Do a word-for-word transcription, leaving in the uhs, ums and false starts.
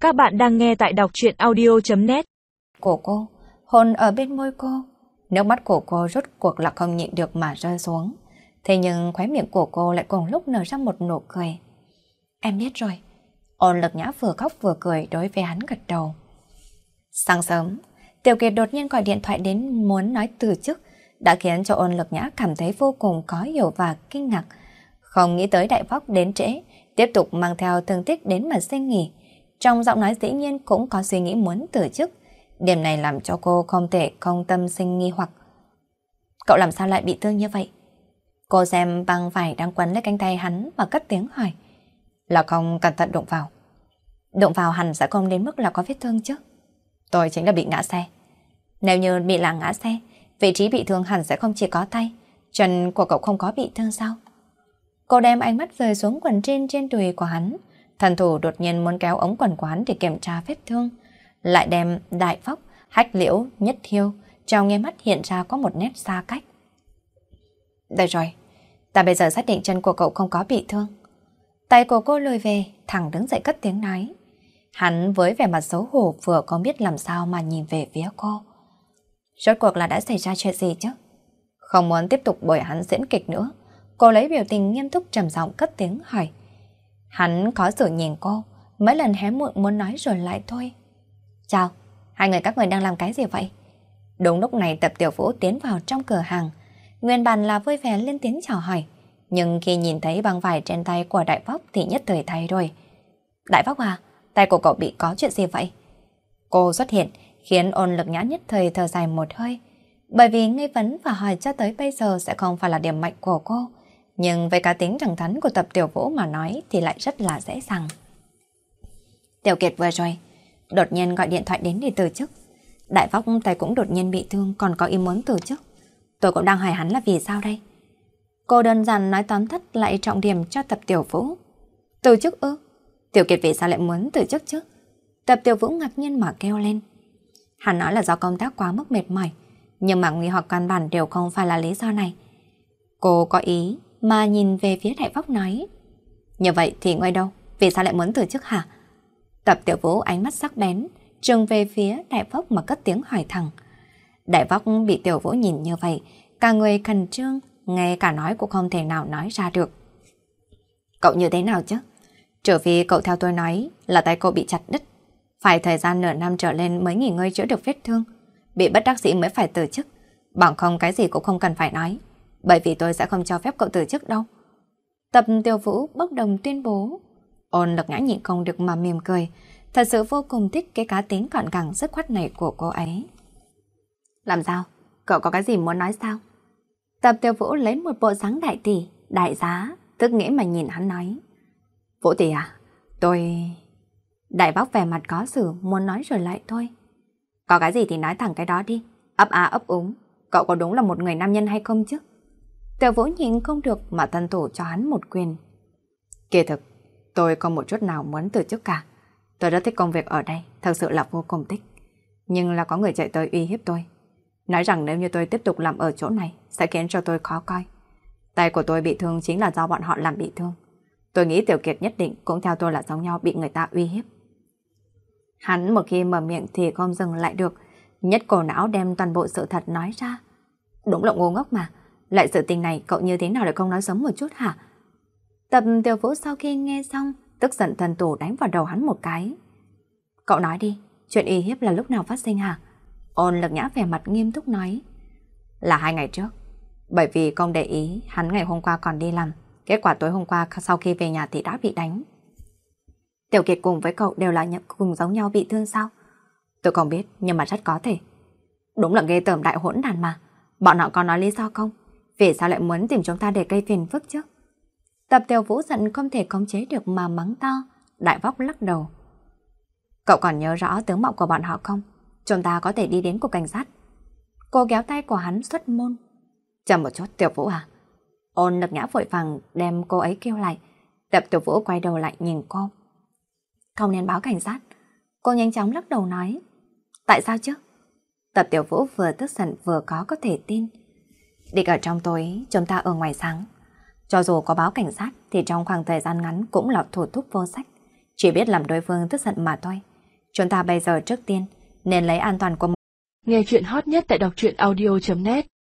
Các bạn đang nghe tại đọc truyện audio chấm net. Của cô, hôn ở bên môi cô. Nước mắt của cô rốt cuộc là không nhịn được mà rơi xuống. Thế nhưng khóe miệng của cô lại cùng lúc nở ra một nụ cười. Em biết rồi. Ôn Lực Nhã vừa khóc vừa cười đối với hắn gật đầu. Sáng sớm, Tiểu Kiệt đột nhiên gọi điện thoại đến muốn nói từ chức, đã khiến cho Ôn Lực Nhã cảm thấy vô cùng khó hiểu và kinh ngạc. Không nghĩ tới Đại Vóc đến trễ, tiếp tục mang theo thương tích đến mà xin nghỉ. Trong giọng nói dĩ nhiên cũng có suy nghĩ muốn từ chức. Điểm này làm cho cô không thể không tâm sinh nghi hoặc. Cậu làm sao lại bị thương như vậy? Cô xem băng vải đang quấn lấy cánh tay hắn và cất tiếng hỏi. Là không cẩn thận đụng vào. Đụng vào hẳn sẽ không đến mức là có vết thương chứ. Tôi chính là bị ngã xe. Nếu như bị là ngã xe, vị trí bị thương hẳn sẽ không chỉ có tay. Chân của cậu không có bị thương sao? Cô đem ánh mắt rơi xuống quần trên trên đùi của hắn. Thần thủ đột nhiên muốn kéo ống quần của hắn để kiểm tra vết thương. Lại đem Đại Vóc, Hách Liễu, Nhất Hiêu, trong nghe mắt hiện ra có một nét xa cách. Đây rồi, ta bây giờ xác định chân của cậu không có bị thương. Tay của cô lùi về, thẳng đứng dậy cất tiếng nói. Hắn với vẻ mặt xấu hổ vừa không biết làm sao mà nhìn về phía cô. Rốt cuộc là đã xảy ra chuyện gì chứ? Không muốn tiếp tục bồi hắn diễn kịch nữa, cô lấy biểu tình nghiêm túc trầm giọng cất tiếng hỏi. Hắn khó xử nhìn cô, mấy lần hé miệng muốn nói rồi lại thôi. Chào, hai người các người đang làm cái gì vậy? Đúng lúc này Tập Tiểu Vũ tiến vào trong cửa hàng. Nguyên bản là vui vẻ lên tiếng chào hỏi, nhưng khi nhìn thấy băng vải trên tay của Đại Vóc thì nhất thời thay đổi. Đại Vóc à, tay của cậu bị có chuyện gì vậy? Cô xuất hiện khiến Ôn Lực Nhã nhất thời thở dài một hơi, bởi vì nghi vấn và hỏi cho tới bây giờ sẽ không phải là điểm mạnh của cô, nhưng với cá tính thẳng thắn của Tập Tiểu Vũ mà nói thì lại rất là dễ dàng. Tiểu Kiệt vừa rồi đột nhiên gọi điện thoại đến để từ chức. Đại Vóc tay cũng đột nhiên bị thương còn có ý muốn từ chức. Tôi cũng đang hỏi hắn là vì sao đây? Cô đơn giản nói tóm tắt lại trọng điểm cho Tập Tiểu Vũ. Từ chức ư? Tiểu Kiệt vì sao lại muốn từ chức chứ? Tập Tiểu Vũ ngạc nhiên mà kêu lên. Hắn nói là do công tác quá mức mệt mỏi, nhưng mà nguy hoặc căn bản đều không phải là lý do này. Cô có ý mà nhìn về phía Đại Vóc nói. Như vậy thì ngoài đâu? Vì sao lại muốn từ chức hả? Tập Tiểu Vũ ánh mắt sắc bén trừng về phía Đại Vóc mà cất tiếng hỏi thẳng. Đại Vóc bị Tiểu Vũ nhìn như vậy, cả người khẩn trương, ngay cả nói cũng không thể nào nói ra được. Cậu như thế nào chứ? Trừ phi cậu theo tôi nói là tay cậu bị chặt đứt, phải thời gian nửa năm trở lên mới nghỉ ngơi chữa được vết thương, bị bất đắc dĩ mới phải từ chức, bằng không cái gì cũng không cần phải nói, bởi vì tôi sẽ không cho phép cậu từ chức đâu. Tập Tiểu Vũ bốc đồng tuyên bố. Ôn Lực Nhã nhịn không được mà mỉm cười, thật sự vô cùng thích cái cá tính gọn gàng dứt khoát này của cô ấy. Làm sao? Cậu có cái gì muốn nói sao? Tập Tiểu Vũ lấy một bộ dáng đại tỷ, đại giá, tức nghĩa mà nhìn hắn nói. Vũ tỷ à, tôi... Đại Vóc vẻ mặt có xử muốn nói rồi lại thôi. Có cái gì thì nói thẳng cái đó đi, ấp à ấp úng. Cậu có đúng là một người nam nhân hay không chứ? Tiểu Vũ nhìn không được mà thân thủ cho hắn một quyền. Kỳ thực, tôi không một chút nào muốn từ chức cả. Tôi rất thích công việc ở đây, thật sự là vô cùng thích. Nhưng là có người chạy tới uy hiếp tôi, nói rằng nếu như tôi tiếp tục làm ở chỗ này sẽ khiến cho tôi khó coi. Tay của tôi bị thương chính là do bọn họ làm bị thương. Tôi nghĩ Tiểu Kiệt nhất định cũng theo tôi là giống nhau bị người ta uy hiếp. Hắn một khi mở miệng thì không dừng lại được, nhất cổ não đem toàn bộ sự thật nói ra. Đúng là ngu ngốc mà, lại sự tình này cậu như thế nào lại không nói sớm một chút hả? Tập Tiểu Vũ sau khi nghe xong, tức giận thần tủ đánh vào đầu hắn một cái. Cậu nói đi, chuyện uy hiếp là lúc nào phát sinh hả? Ôn Lực Nhã vẻ mặt nghiêm túc nói. Là hai ngày trước, bởi vì không để ý hắn ngày hôm qua còn đi làm, kết quả tối hôm qua sau khi về nhà thì đã bị đánh. Tiểu Kiệt cùng với cậu đều là nhận cùng giống nhau bị thương sao? Tôi không biết, nhưng mà rất có thể. Đúng là ghê tởm đại hỗn đàn mà. Bọn họ có nói lý do không? Vì sao lại muốn tìm chúng ta để gây phiền phức chứ? Tập Tiểu Vũ giận không thể khống chế được mà mắng to. Đại Vóc lắc đầu. Cậu còn nhớ rõ tướng mạo của bọn họ không? Chúng ta có thể đi đến cục cảnh sát. Cô kéo tay của hắn xuất môn. Chờ một chút Tiểu Vũ à? Ôn Lực Nhã vội vàng đem cô ấy kêu lại. Tập Tiểu Vũ quay đầu lại nhìn cô. Không nên báo cảnh sát. Cô nhanh chóng lắc đầu nói. Tại sao chứ? Tập Tiểu Vũ vừa tức giận vừa có có thể tin. Địch ở trong tối, chúng ta ở ngoài sáng. Cho dù có báo cảnh sát thì trong khoảng thời gian ngắn cũng là thủ thúc vô sách. Chỉ biết làm đối phương tức giận mà thôi. Chúng ta bây giờ trước tiên nên lấy an toàn của Nghe chuyện hot nhất tại đọc truyện audio chấm net